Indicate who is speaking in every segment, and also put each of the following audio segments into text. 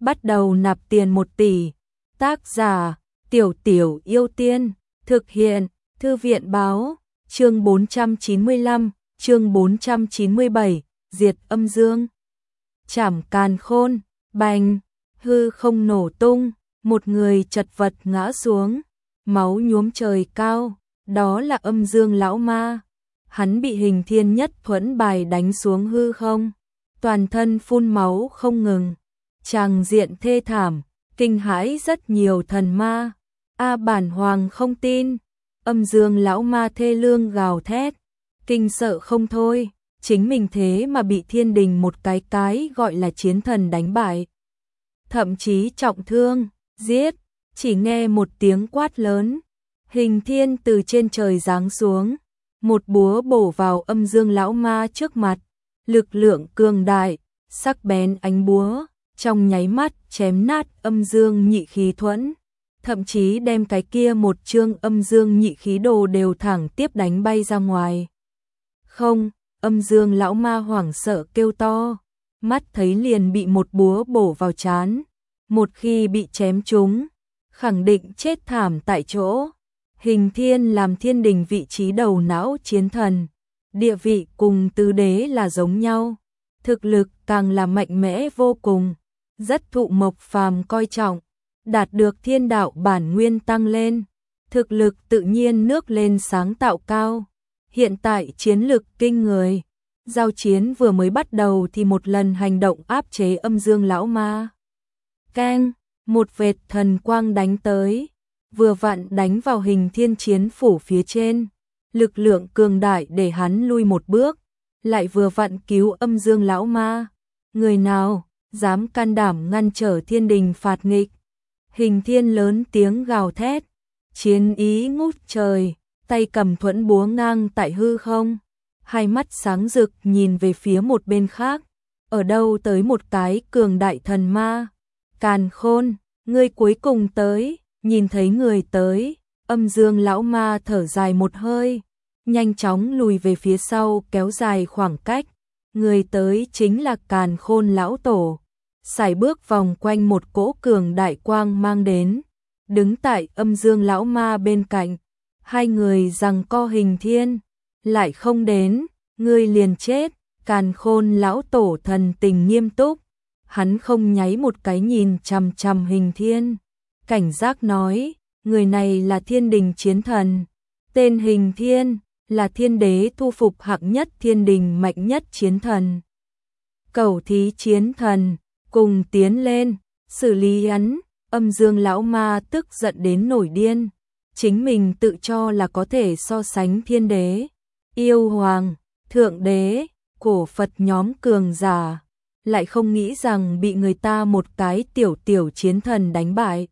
Speaker 1: bắt đầu nạp tiền 1 tỷ. Tác giả: Tiểu Tiểu Yêu Tiên. Thực hiện: Thư viện báo. Chương 495, chương 497, diệt âm dương. Trảm càn khôn. Bành, hư không nổ tung, một người chật vật ngã xuống, máu nhuốm trời cao, đó là âm dương lão ma. Hắn bị Hình Thiên Nhất Thuẫn bài đánh xuống hư không, toàn thân phun máu không ngừng. Tràng diện thê thảm, kinh hãi rất nhiều thần ma. Bản hoàng không tin. Âm dương lão ma thê lương gào thét, kinh sợ không thôi, chính mình thế mà bị thiên đình một cái gọi là chiến thần đánh bại. Thậm chí trọng thương, giết. Chỉ nghe một tiếng quát lớn, Hình Thiên từ trên trời giáng xuống, một búa bổ vào âm dương lão ma trước mặt, lực lượng cường đại, sắc bén ánh búa, trong nháy mắt chém nát âm dương nhị khí thuẫn, thậm chí đem cái kia một chương âm dương nhị khí đồ đều thẳng tiếp đánh bay ra ngoài. Không, âm dương lão ma hoảng sợ kêu to, mắt thấy liền bị một búa bổ vào trán, một khi bị chém trúng, khẳng định chết thảm tại chỗ. Hình Thiên làm thiên đình vị trí đầu não chiến thần, địa vị cùng tứ đế là giống nhau, thực lực càng là mạnh mẽ vô cùng, rất thụ Mộc Phàm coi trọng, đạt được thiên đạo bản nguyên tăng lên, thực lực tự nhiên nước lên sáng tạo cao, hiện tại chiến lực kinh người. Giao chiến vừa mới bắt đầu thì một lần hành động áp chế âm dương lão ma. Keng, một vệt thần quang đánh tới, vừa vặn đánh vào Hình Thiên chiến phủ phía trên, lực lượng cường đại để hắn lui một bước, lại vừa vặn cứu âm dương lão ma. Người nào dám can đảm ngăn trở thiên đình phạt nghịch? Hình Thiên lớn tiếng gào thét, chiến ý ngút trời, tay cầm thuẫn búa ngang tại hư không, hai mắt sáng rực nhìn về phía một bên khác, ở đâu tới một cái cường đại thần ma. Càn Khôn, ngươi cuối cùng tới. Nhìn thấy người tới, âm dương lão ma thở dài một hơi, nhanh chóng lùi về phía sau kéo dài khoảng cách. Người tới chính là Càn Khôn lão tổ, sải bước vòng quanh một cỗ cường đại quang mang đến, đứng tại âm dương lão ma bên cạnh. Hai người giằng co. Hình Thiên lại không đến, ngươi liền chết. Càn Khôn lão tổ thần tình nghiêm túc, hắn không nháy một cái nhìn chằm chằm Hình Thiên, cảnh giác nói, người này là thiên đình chiến thần, tên Hình Thiên, là thiên đế thu phục hạng nhất thiên đình mạnh nhất chiến thần. Cẩu thí chiến thần, cùng tiến lên, xử lý hắn. Âm dương lão ma tức giận đến nổi điên, chính mình tự cho là có thể so sánh thiên đế, yêu hoàng, thượng đế, cổ Phật nhóm cường giả, lại không nghĩ rằng bị người ta một cái tiểu chiến thần đánh bại,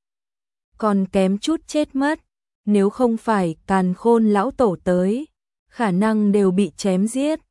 Speaker 1: còn kém chút chết mất. Nếu không phải Càn Khôn lão tổ tới, khả năng đều bị chém giết.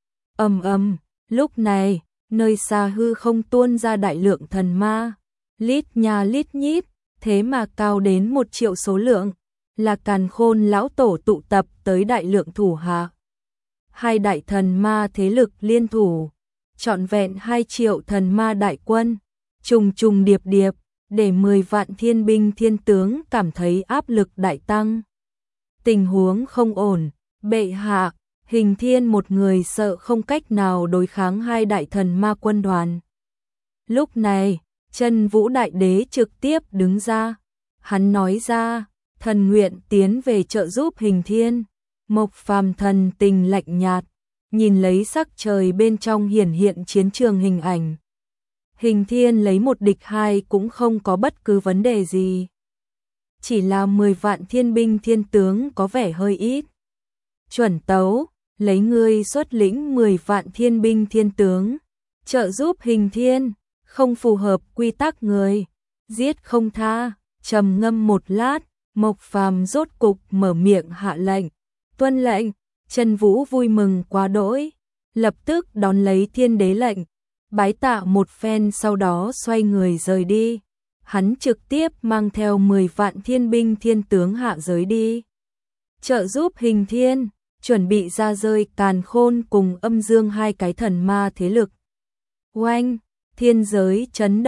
Speaker 1: Lúc này, nơi xa hư không tuôn ra đại lượng thần ma, lít nha lít nhít, thế mà cao đến 1 triệu số lượng, là Càn Khôn lão tổ tụ tập tới đại lượng thủ hạ. Hai đại thần ma thế lực liên thủ, trọn vẹn 2 triệu thần ma đại quân, trùng trùng điệp điệp, để 10 vạn thiên binh thiên tướng cảm thấy áp lực đại tăng. Tình huống không ổn, bệ hạ. Hình Thiên một người sợ không cách nào đối kháng hai đại thần ma quân đoàn. Lúc này, Chân Vũ Đại Đế trực tiếp đứng ra, hắn nói ra, thần nguyện tiến về trợ giúp Hình Thiên. Mộc Phàm thần tình lạnh nhạt, nhìn lấy sắc trời bên trong hiển hiện chiến trường hình ảnh. Hình Thiên lấy 1 địch 2 cũng không có bất cứ vấn đề gì. Chỉ là 10 vạn thiên binh thiên tướng có vẻ hơi ít. Chuẩn tấu, lấy ngươi xuất lĩnh 10 vạn thiên binh thiên tướng, trợ giúp Hình Thiên, không phù hợp quy tắc người, giết không tha. Trầm ngâm một lát, Mộc Phàm rốt cục mở miệng hạ lệnh. Tuân lệnh. Chân Vũ vui mừng quá đỗi, lập tức đón lấy thiên đế lệnh, bái tạ một phen sau đó xoay người rời đi. Hắn trực tiếp mang theo 10 vạn thiên binh thiên tướng hạ giới đi, trợ giúp Hình Thiên, chuẩn bị ra rơi Càn Khôn cùng âm dương hai cái thần ma thế lực. Oanh, thiên giới chấn động,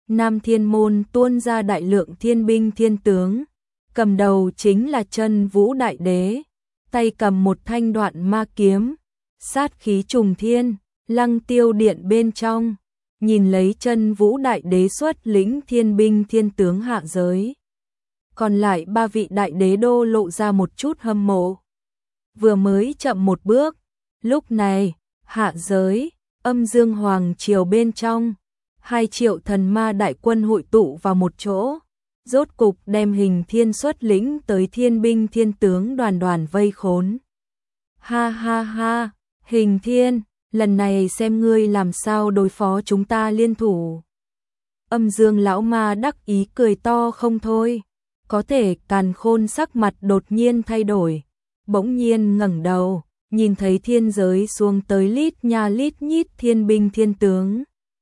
Speaker 1: Nam Thiên Môn tuôn ra đại lượng thiên binh thiên tướng, cầm đầu chính là Chân Vũ Đại Đế, tay cầm một thanh Đoạn Ma kiếm, sát khí trùng thiên, Lăng Tiêu Điện bên trong, nhìn lấy Chân Vũ Đại Đế xuất lĩnh thiên binh thiên tướng hạ giới. Còn lại 3 vị đại đế đô lộ ra một chút hâm mộ. Vừa mới chậm một bước, lúc này, hạ giới, Âm Dương Hoàng triều bên trong, 2 triệu thần ma đại quân hội tụ vào một chỗ, rốt cục đem Hình Thiên xuất lĩnh tới thiên binh thiên tướng đoàn đoàn vây khốn. Ha ha ha, Hình Thiên, lần này xem ngươi làm sao đối phó chúng ta liên thủ. Âm Dương lão ma đắc ý cười to không thôi, có thể Càn Khôn sắc mặt đột nhiên thay đổi, bỗng nhiên ngẩng đầu, nhìn thấy thiên giới xuống tới lít nha lít nhít thiên binh thiên tướng.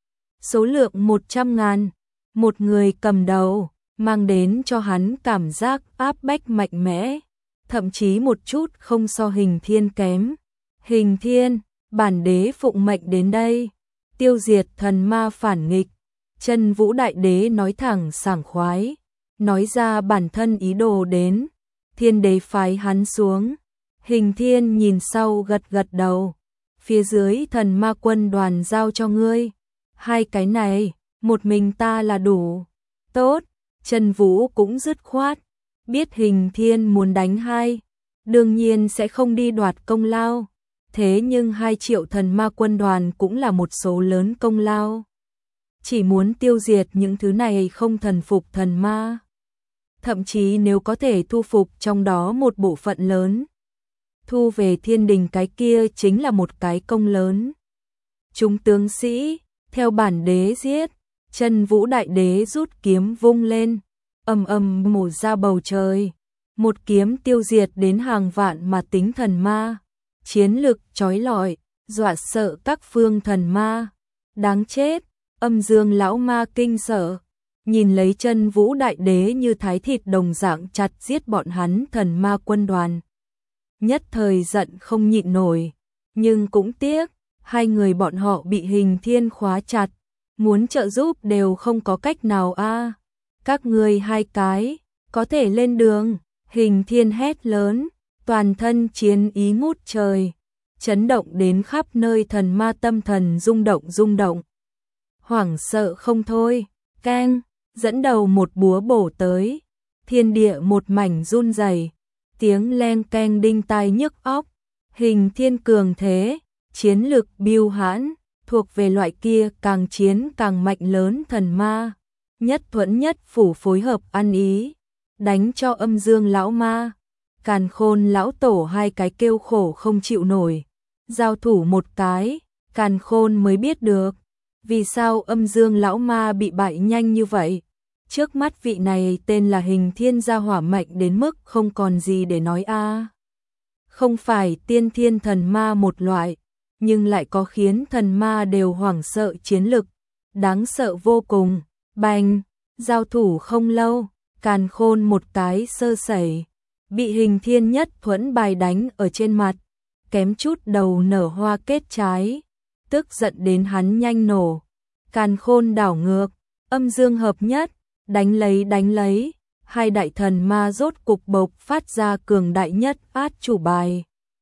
Speaker 1: Số lượng 100.000, một người cầm đầu, mang đến cho hắn cảm giác áp bách mạnh mẽ, thậm chí một chút không so Hình Thiên kém. Hình Thiên, bản đế phụng mệnh đến đây, tiêu diệt thần ma phản nghịch. Chân Vũ Đại Đế nói thẳng sảng khoái, nói ra bản thân ý đồ đến, Thiên Đế phái hắn xuống. Hình Thiên nhìn sau gật gật đầu, phía dưới thần ma quân đoàn giao cho ngươi, 2 cái này, một mình ta là đủ. Tốt, Chân Vũ cũng dứt khoát, biết Hình Thiên muốn đánh 2, đương nhiên sẽ không đi đoạt công lao, thế nhưng 2 triệu thần ma quân đoàn cũng là một số lớn công lao. Chỉ muốn tiêu diệt những thứ này không thần phục thần ma. Thậm chí nếu có thể thu phục trong đó một bộ phận lớn, thu về thiên đình cái kia chính là một cái công lớn. Chúng tướng sĩ, theo bản đế giết. Chân Vũ Đại Đế rút kiếm vung lên, ầm ầm mổ ra bầu trời, một kiếm tiêu diệt đến hàng vạn mà tính thần ma, chiến lực chói lọi, dọa sợ các phương thần ma. Đáng chết, Âm Dương lão ma kinh sợ, nhìn lấy Chân Vũ Đại Đế như thái thịt đồng dạng chặt giết bọn hắn thần ma quân đoàn. Nhất thời giận không nhịn nổi, nhưng cũng tiếc, 2 người bọn họ bị Hình Thiên khóa chặt, muốn trợ giúp đều không có cách nào a. Các ngươi 2 cái, có thể lên đường. Hình Thiên hét lớn, toàn thân chiến ý ngút trời, chấn động đến khắp nơi thần ma tâm thần rung động. Hoảng sợ không thôi, keng, dẫn đầu một búa bổ tới, thiên địa một mảnh run rẩy, tiếng leng keng đinh tai nhức óc. Hình Thiên cường thế, chiến lực bưu hãn, thuộc về loại kia càng chiến càng mạnh lớn thần ma. Nhất Thuẫn Nhất Phủ phối hợp ăn ý, đánh cho Âm Dương lão ma, Càn Khôn lão tổ 2 cái kêu khổ không chịu nổi. Giao thủ một cái, Càn Khôn mới biết được vì sao Âm Dương lão ma bị bại nhanh như vậy. Trước mắt vị này tên là Hình Thiên gia hỏa mạnh đến mức không còn gì để nói a. Không phải tiên thiên thần ma một loại, nhưng lại có khiến thần ma đều hoảng sợ chiến lực, đáng sợ vô cùng. Bành, giao thủ không lâu, Càn Khôn một cái sơ sẩy, bị Hình Thiên Nhất Thuẫn bài đánh ở trên mặt, kém chút đầu nở hoa kết trái, tức giận đến hắn nhanh nổ. Càn Khôn đảo ngược, Âm Dương hợp nhất, đánh lấy, 2 đại thần ma rốt cục bộc phát ra cường đại nhất át chủ bài.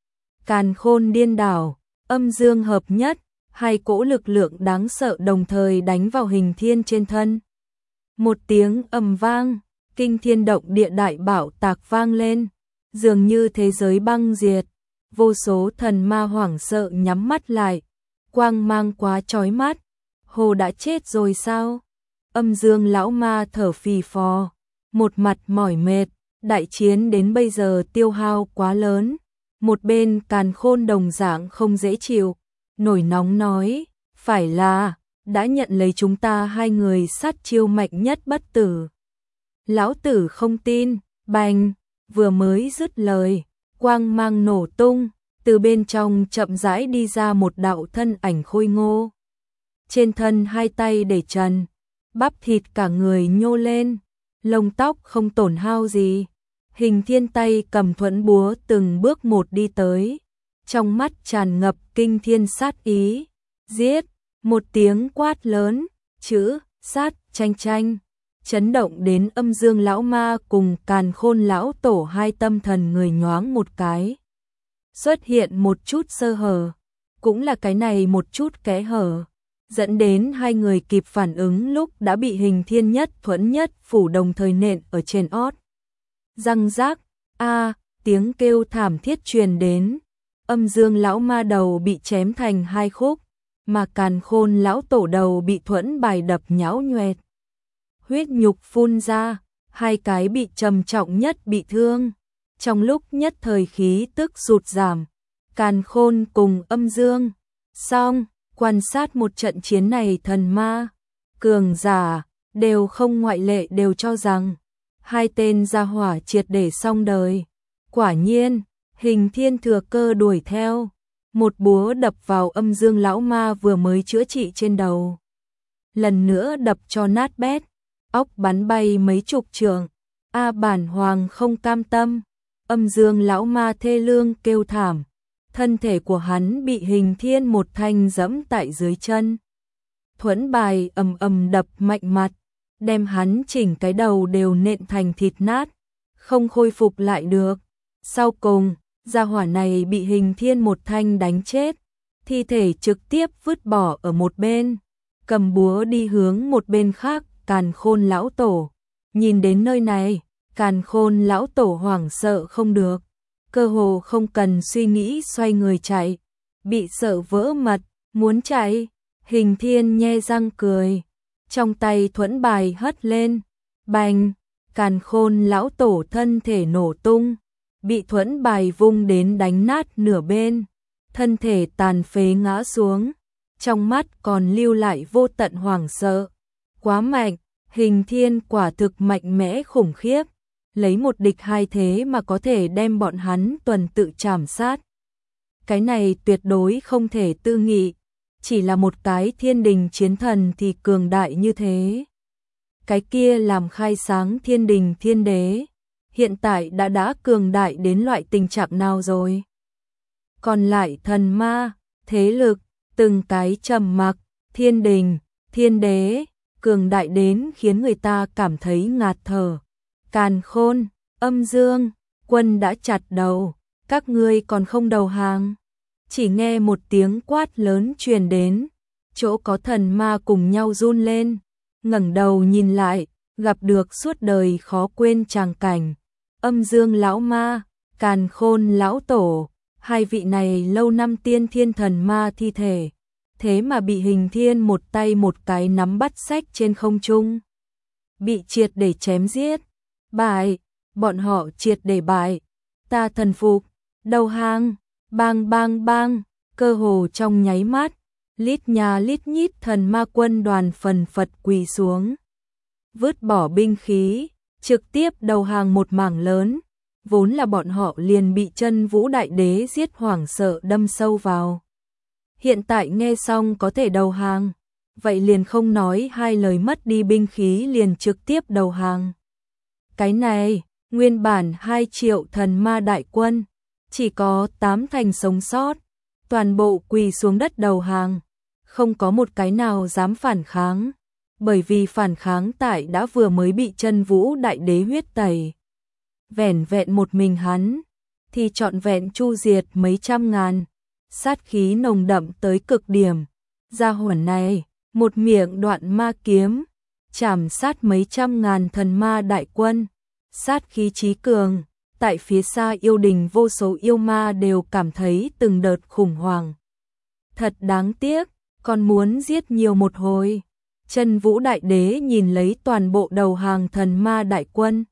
Speaker 1: Càn Khôn điên đảo, Âm Dương hợp nhất, 2 cỗ lực lượng đáng sợ đồng thời đánh vào Hình Thiên trên thân. Một tiếng ầm vang, kinh thiên động địa đại bạo tạc vang lên, dường như thế giới băng diệt, vô số thần ma hoảng sợ nhắm mắt lại, quang mang quá chói mắt. Hồ đã chết rồi sao? Âm Dương lão ma thở phì phò, một mặt mỏi mệt, đại chiến đến bây giờ tiêu hao quá lớn. Một bên Càn Khôn đồng dạng không dễ chịu, nổi nóng nói, phải là đã nhận lấy chúng ta 2 người sát chiêu mạnh nhất bất tử. Lão tử không tin. Bành, vừa mới dứt lời, quang mang nổ tung, từ bên trong chậm rãi đi ra một đạo thân ảnh khôi ngô. Trên thân 2 tay để trần, bắp thịt cả người nhô lên, lông tóc không tổn hao gì. Hình Thiên tay cầm thuẫn búa từng bước một đi tới, trong mắt tràn ngập kinh thiên sát ý. Giết, một tiếng quát lớn, chữ sát tranh tranh, chấn động đến Âm Dương lão ma cùng Càn Khôn lão tổ hai tâm thần người nhoáng một cái. Xuất hiện một chút sơ hở, cũng là cái này một chút kẽ hở, dẫn đến hai người kịp phản ứng lúc đã bị Hình Thiên Nhất Thuẫn Nhất phủ đồng thời nện ở trên ót. Răng rác, tiếng kêu thảm thiết truyền đến, Âm Dương lão ma đầu bị chém thành hai khúc, mà Càn Khôn lão tổ đầu bị thuẫn bài đập nhão nhoẹt. Huyết nhục phun ra, hai cái bị trầm trọng nhất bị thương. Trong lúc nhất thời khí tức sụt giảm, Càn Khôn cùng Âm Dương xong, quan sát một trận chiến này thần ma, cường giả, đều không ngoại lệ đều cho rằng hai tên gia hỏa triệt để xong đời. Quả nhiên, Hình Thiên thừa cơ đuổi theo, một búa đập vào Âm Dương lão ma vừa mới chữa trị trên đầu. Lần nữa đập cho nát bét, óc bắn bay mấy chục trượng. Bản hoàng không cam tâm. Âm Dương lão ma thê lương kêu thảm, thân thể của hắn bị Hình Thiên một thanh giẫm tại dưới chân. Thuẫn bài ầm ầm đập mạnh mặt, đem hắn chỉnh cái đầu đều nện thành thịt nát, không khôi phục lại được. Sau cùng, gia hỏa này bị Hình Thiên một thanh đánh chết, thi thể trực tiếp vứt bỏ ở một bên, cầm búa đi hướng một bên khác. Càn Khôn lão tổ nhìn đến nơi này, Càn Khôn lão tổ hoảng sợ không được, cơ hồ không cần suy nghĩ xoay người chạy, bị sợ vỡ mật, muốn chạy. Hình Thiên nhe răng cười, trong tay thuẫn bài hất lên, bành, Càn Khôn lão tổ thân thể nổ tung, bị thuẫn bài vung đến đánh nát nửa bên, thân thể tàn phế ngã xuống, trong mắt còn lưu lại vô tận hoảng sợ. Quá mạnh, Hình Thiên quả thực mạnh mẽ khủng khiếp, lấy một địch hai thế mà có thể đem bọn hắn tuần tự chảm sát. Cái này tuyệt đối không thể tư nghị, chỉ là một cái thiên đình chiến thần thì cường đại như thế. Cái kia làm khai sáng thiên đình thiên đế, hiện tại đã cường đại đến loại tình trạng nào rồi? Còn lại thần ma, thế lực, từng cái trầm mặc, thiên đình, thiên đế, cường đại đến khiến người ta cảm thấy ngạt thở. Càn Khôn, Âm Dương, quân đã chặt đầu, các ngươi còn không đầu hàng. Chỉ nghe một tiếng quát lớn truyền đến, chỗ có thần ma cùng nhau run lên, ngẩng đầu nhìn lại, gặp được suốt đời khó quên tràng cảnh. Âm Dương lão ma, Càn Khôn lão tổ, hai vị này lâu năm tiên thiên thần ma thi thể, thế mà bị Hình Thiên một tay một cái nắm bắt xách trên không trung, bị triệt để chém giết. Bại, bọn họ triệt để bại, ta thần phục, đầu hàng, bang bang bang, cơ hồ trong nháy mắt, lít nhà lít nhít thần ma quân đoàn phần phật quỳ xuống, vứt bỏ binh khí, trực tiếp đầu hàng một mảng lớn, vốn là bọn họ liền bị Chân Vũ Đại Đế giết hoảng sợ đâm sâu vào. Hiện tại nghe xong có thể đầu hàng, vậy liền không nói hai lời mất đi binh khí liền trực tiếp đầu hàng. Cái này, nguyên bản 2 triệu thần ma đại quân, chỉ có 8 thành sống sót, toàn bộ quỳ xuống đất đầu hàng, không có một cái nào dám phản kháng, bởi vì phản kháng tại đã vừa mới bị Chân Vũ Đại Đế huyết tẩy. Vẻn vẹn một mình hắn, thì trọn vẹn chu diệt mấy trăm ngàn, sát khí nồng đậm tới cực điểm. Gia hỏa này, một miệng đoạn ma kiếm, chảm sát mấy trăm ngàn thần ma đại quân, sát khí chí cường, tại phía xa yêu đình vô số yêu ma đều cảm thấy từng đợt khủng hoảng. Thật đáng tiếc, còn muốn giết nhiều một hồi. Chân Vũ Đại Đế nhìn lấy toàn bộ đầu hàng thần ma đại quân,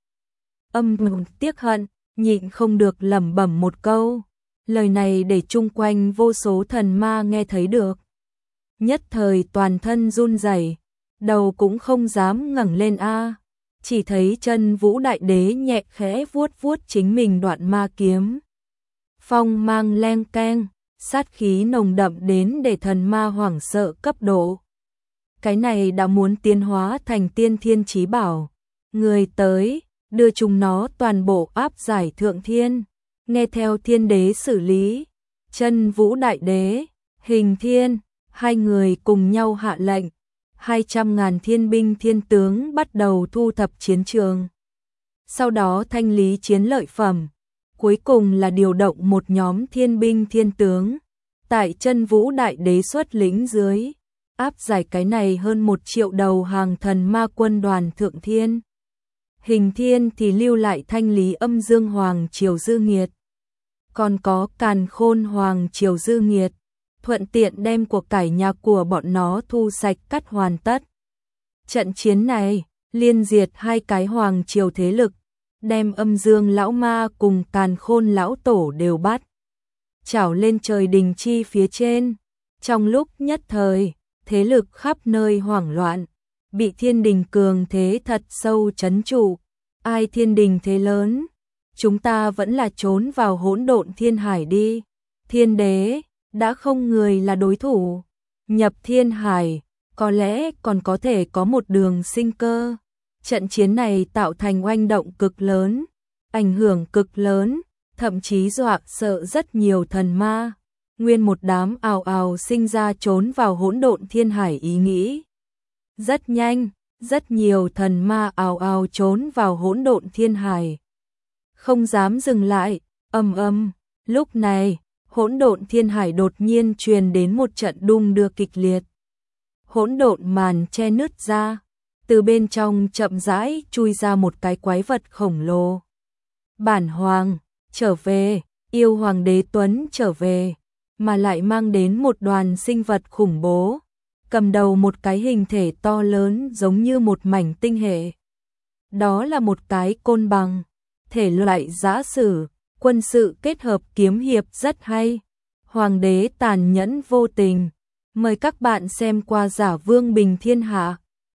Speaker 1: tiếc hận, nhịn không được lẩm bẩm một câu. Lời này để chung quanh vô số thần ma nghe thấy được, nhất thời toàn thân run rẩy, đầu cũng không dám ngẩng lên chỉ thấy Chân Vũ Đại Đế nhẹ khẽ vuốt vuốt chính mình đoạn ma kiếm. Phong mang leng keng, sát khí nồng đậm đến để thần ma hoảng sợ cấp độ. Cái này đã muốn tiến hóa thành tiên thiên chí bảo. Người tới, đưa chúng nó toàn bộ áp giải thượng thiên, nghe theo thiên đế xử lý. Chân Vũ Đại Đế, Hình Thiên, hai người cùng nhau hạ lệnh. 200.000 thiên binh thiên tướng bắt đầu thu thập chiến trường. Sau đó thanh lý chiến lợi phẩm, cuối cùng là điều động một nhóm thiên binh thiên tướng, tại Chân Vũ Đại Đế xuất lĩnh dưới, áp giải cái này hơn 1 triệu đầu hàng thần ma quân đoàn thượng thiên. Hình Thiên thì lưu lại thanh lý Âm Dương Hoàng triều dư nghiệt, còn có Càn Khôn Hoàng triều dư nghiệt, thuận tiện đem của cải nhà của bọn nó thu sạch cắt hoàn tất. Trận chiến này, liên diệt 2 cái hoàng triều thế lực, đem Âm Dương lão ma cùng Càn Khôn lão tổ đều bắt, trảo lên trời đình chi phía trên. Trong lúc nhất thời, thế lực khắp nơi hoảng loạn, bị thiên đình cường thế thật sâu trấn trụ. Ai thiên đình thế lớn, chúng ta vẫn là trốn vào hỗn độn thiên hải đi. Thiên đế, đã không người là đối thủ, nhập thiên hải, có lẽ còn có thể có một đường sinh cơ. Trận chiến này tạo thành oanh động cực lớn, ảnh hưởng cực lớn, thậm chí dọa sợ rất nhiều thần ma. Nguyên một đám ào ào sinh ra trốn vào hỗn độn thiên hải ý nghĩ. Rất nhanh, rất nhiều thần ma ào ào trốn vào hỗn độn thiên hải. Không dám dừng lại, lúc này, hỗn độn thiên hải đột nhiên truyền đến một trận đung đưa kịch liệt. Hỗn độn màn che nứt ra, từ bên trong chậm rãi chui ra một cái quái vật khổng lồ. Bản hoàng, trở về, yêu hoàng đế Tuấn trở về, mà lại mang đến một đoàn sinh vật khủng bố, cầm đầu một cái hình thể to lớn giống như một mảnh tinh hệ. Đó là một cái côn bằng, thể loại giã sử, quân sự kết hợp kiếm hiệp rất hay. Hoàng đế tàn nhẫn vô tình, mời các bạn xem qua Giả Vương Bình Thiên Hạ.